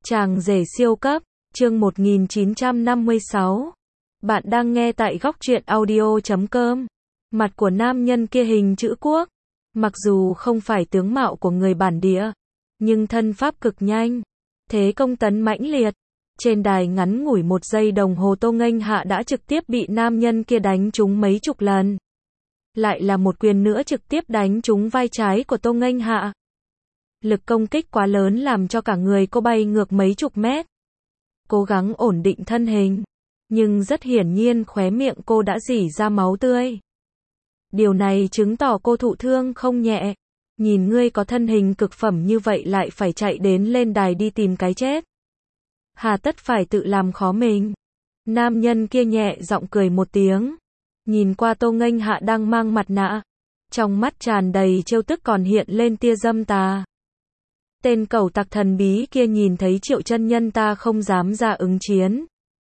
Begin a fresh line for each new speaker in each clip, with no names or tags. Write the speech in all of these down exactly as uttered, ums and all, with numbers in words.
Chàng rể siêu cấp, chương một nghìn chín trăm năm mươi sáu. Bạn đang nghe tại góc truyện audio chấm com. Mặt của nam nhân kia hình chữ quốc. Mặc dù không phải tướng mạo của người bản địa, nhưng thân pháp cực nhanh, thế công tấn mãnh liệt. Trên đài ngắn ngủi một giây đồng hồ Tô Nghênh Hạ đã trực tiếp bị nam nhân kia đánh trúng mấy chục lần. Lại là một quyền nữa trực tiếp đánh trúng vai trái của Tô Nghênh Hạ. Lực công kích quá lớn làm cho cả người cô bay ngược mấy chục mét. Cố gắng ổn định thân hình, nhưng rất hiển nhiên khóe miệng cô đã rỉ ra máu tươi. Điều này chứng tỏ cô thụ thương không nhẹ. Nhìn ngươi có thân hình cực phẩm như vậy lại phải chạy đến lên đài đi tìm cái chết. Hà tất phải tự làm khó mình. Nam nhân kia nhẹ giọng cười một tiếng. Nhìn qua Tô Nghênh Hạ đang mang mặt nạ. Trong mắt tràn đầy trêu tức còn hiện lên tia dâm tà. Tên cẩu tặc thần bí kia nhìn thấy Triệu chân nhân ta không dám ra ứng chiến,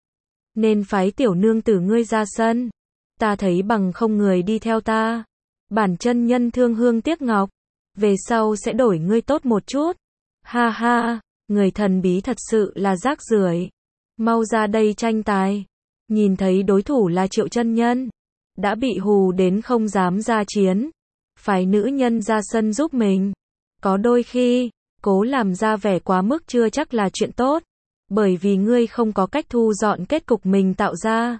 nên phái tiểu nương tử ngươi ra sân. Ta thấy bằng không người đi theo ta. Bản chân nhân thương hương tiếc ngọc. Về sau sẽ đổi ngươi tốt một chút. Ha ha, người thần bí thật sự là rác rưởi. Mau ra đây tranh tài. Nhìn thấy đối thủ là Triệu chân nhân, đã bị hù đến không dám ra chiến. Phái nữ nhân ra sân giúp mình. Có đôi khi, cố làm ra vẻ quá mức chưa chắc là chuyện tốt, bởi vì ngươi không có cách thu dọn kết cục mình tạo ra.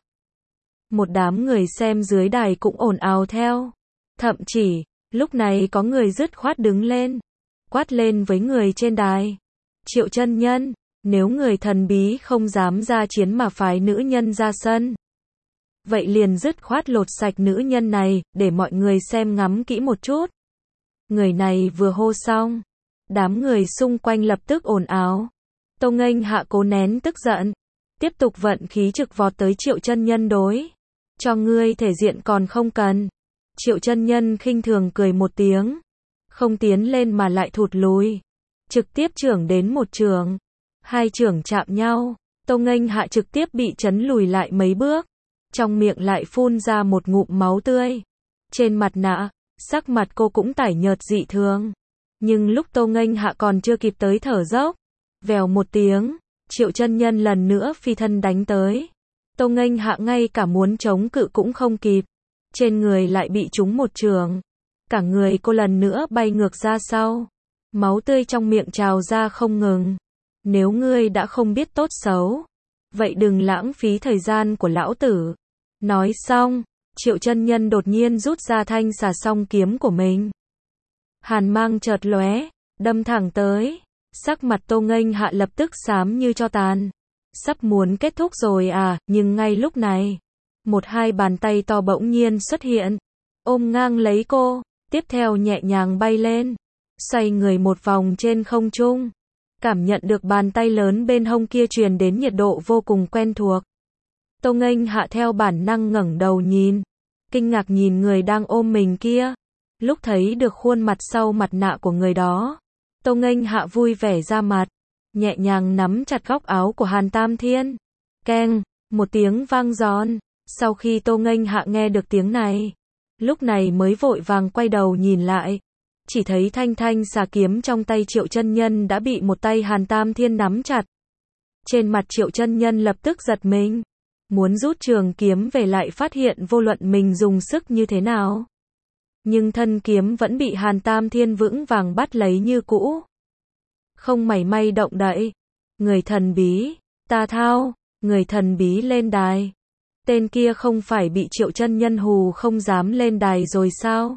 Một đám người xem dưới đài cũng ồn ào theo. Thậm chí, lúc này có người dứt khoát đứng lên, quát lên với người trên đài. Triệu chân nhân, nếu người thần bí không dám ra chiến mà phái nữ nhân ra sân, vậy liền dứt khoát lột sạch nữ nhân này, để mọi người xem ngắm kỹ một chút. Người này vừa hô xong, đám người xung quanh lập tức ồn ào. Tô Nghênh Hạ cố nén tức giận, tiếp tục vận khí trực vọt tới Triệu chân nhân đối. Cho ngươi thể diện còn không cần. Triệu chân nhân khinh thường cười một tiếng, không tiến lên mà lại thụt lùi, trực tiếp chưởng đến một chưởng. Hai chưởng chạm nhau, Tô Nghênh Hạ trực tiếp bị chấn lùi lại mấy bước, trong miệng lại phun ra một ngụm máu tươi. Trên mặt nạ, sắc mặt cô cũng tái nhợt dị thường. Nhưng lúc Tô Nghênh Hạ còn chưa kịp tới thở dốc, vèo một tiếng, Triệu chân nhân lần nữa phi thân đánh tới. Tô Nghênh Hạ ngay cả muốn chống cự cũng không kịp, trên người lại bị trúng một chưởng. Cả người cô lần nữa bay ngược ra sau, máu tươi trong miệng trào ra không ngừng. Nếu ngươi đã không biết tốt xấu, vậy đừng lãng phí thời gian của lão tử. Nói xong, Triệu chân nhân đột nhiên rút ra thanh xà song kiếm của mình. Hàn mang chợt lóe, đâm thẳng tới. Sắc mặt Tô Nghênh Hạ lập tức xám như tro tàn. Sắp muốn kết thúc rồi à, nhưng ngay lúc này, một hai bàn tay to bỗng nhiên xuất hiện, ôm ngang lấy cô, tiếp theo nhẹ nhàng bay lên, xoay người một vòng trên không trung. Cảm nhận được bàn tay lớn bên hông kia truyền đến nhiệt độ vô cùng quen thuộc. Tô Nghênh Hạ theo bản năng ngẩng đầu nhìn, kinh ngạc nhìn người đang ôm mình kia. Lúc thấy được khuôn mặt sau mặt nạ của người đó, Tô Nghênh Hạ vui vẻ ra mặt, nhẹ nhàng nắm chặt góc áo của Hàn Tam Thiên. Keng, một tiếng vang giòn. Sau khi Tô Nghênh Hạ nghe được tiếng này, lúc này mới vội vàng quay đầu nhìn lại, chỉ thấy thanh thanh xà kiếm trong tay Triệu chân nhân đã bị một tay Hàn Tam Thiên nắm chặt. Trên mặt Triệu chân nhân lập tức giật mình, muốn rút trường kiếm về lại phát hiện vô luận mình dùng sức như thế nào, nhưng thân kiếm vẫn bị Hàn Tam Thiên vững vàng bắt lấy như cũ, không mảy may động đậy. Người thần bí, ta thao, người thần bí lên đài. Tên kia không phải bị Triệu chân nhân hù không dám lên đài rồi sao?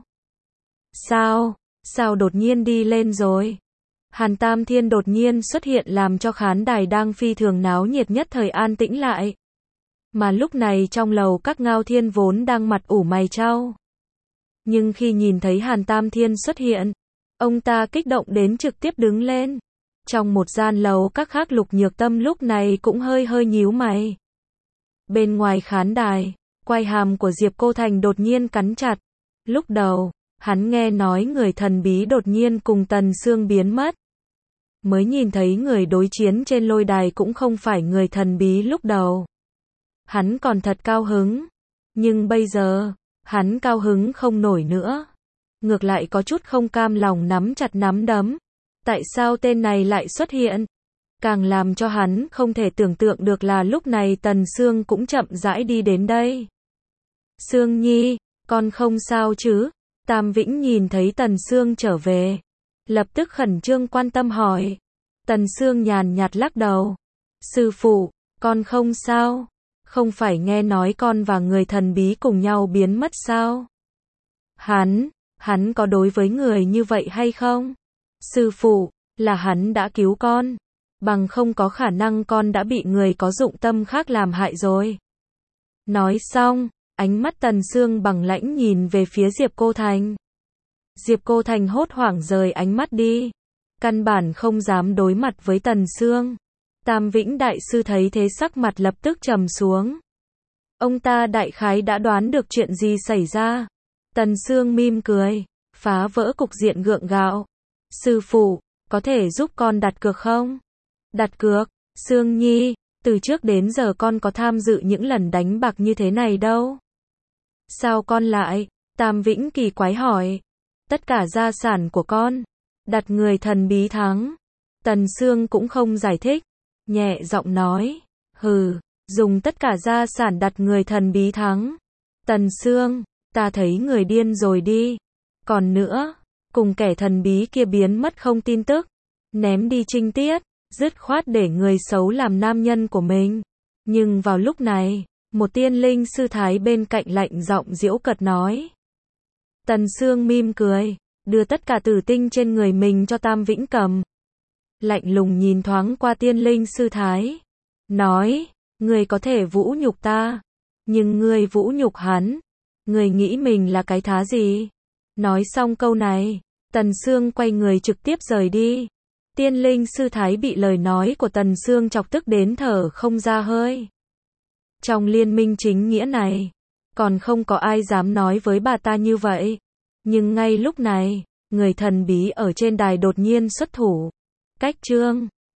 Sao, sao đột nhiên đi lên rồi? Hàn Tam Thiên đột nhiên xuất hiện làm cho khán đài đang phi thường náo nhiệt nhất thời an tĩnh lại. Mà lúc này trong lầu các Ngao Thiên vốn đang mặt ủ mày chau. Nhưng khi nhìn thấy Hàn Tam Thiên xuất hiện, ông ta kích động đến trực tiếp đứng lên. Trong một gian lầu các khác Lục Nhược Tâm lúc này cũng hơi hơi nhíu mày. Bên ngoài khán đài, quai hàm của Diệp Cô Thành đột nhiên cắn chặt. Lúc đầu, hắn nghe nói người thần bí đột nhiên cùng Tần Sương biến mất. Mới nhìn thấy người đối chiến trên lôi đài cũng không phải người thần bí lúc đầu. Hắn còn thật cao hứng. Nhưng bây giờ, hắn cao hứng không nổi nữa. Ngược lại có chút không cam lòng nắm chặt nắm đấm. Tại sao tên này lại xuất hiện? Càng làm cho hắn không thể tưởng tượng được là lúc này Tần Sương cũng chậm rãi đi đến đây. Sương Nhi, con không sao chứ? Tam Vĩnh nhìn thấy Tần Sương trở về, lập tức khẩn trương quan tâm hỏi. Tần Sương nhàn nhạt lắc đầu. Sư phụ, con không sao. Không phải nghe nói con và người thần bí cùng nhau biến mất sao? Hắn, hắn có đối với người như vậy hay không? Sư phụ, là hắn đã cứu con. Bằng không có khả năng con đã bị người có dụng tâm khác làm hại rồi. Nói xong, ánh mắt Tần Sương bằng lãnh nhìn về phía Diệp Cô Thành. Diệp Cô Thành hốt hoảng rời ánh mắt đi. Căn bản không dám đối mặt với Tần Sương. Tam Vĩnh Đại Sư thấy thế sắc mặt lập tức trầm xuống. Ông ta đại khái đã đoán được chuyện gì xảy ra. Tần Sương mỉm cười, phá vỡ cục diện gượng gạo. Sư phụ, có thể giúp con đặt cược không? Đặt cược? Sương Nhi, từ trước đến giờ con có tham dự những lần đánh bạc như thế này đâu. Sao con lại? Tam Vĩnh kỳ quái hỏi. Tất cả gia sản của con. Đặt người thần bí thắng. Tần Sương cũng không giải thích. Nhẹ giọng nói. Hừ, dùng tất cả gia sản đặt người thần bí thắng. Tần Sương, ta thấy người điên rồi đi. Còn nữa, cùng kẻ thần bí kia biến mất không tin tức. Ném đi trinh tiết. Dứt khoát để người xấu làm nam nhân của mình. Nhưng vào lúc này, một tiên linh sư thái bên cạnh lạnh giọng giễu cợt nói. Tần Sương mỉm cười, đưa tất cả tử tinh trên người mình cho Tam Vĩnh cầm. Lạnh lùng nhìn thoáng qua tiên linh sư thái. Nói, người có thể vũ nhục ta. Nhưng người vũ nhục hắn. Người nghĩ mình là cái thá gì? Nói xong câu này, Tần Sương quay người trực tiếp rời đi. Tiên linh sư thái bị lời nói của Tần Sương chọc tức đến thở không ra hơi. Trong liên minh chính nghĩa này, còn không có ai dám nói với bà ta như vậy. Nhưng ngay lúc này, người thần bí ở trên đài đột nhiên xuất thủ. Cách chương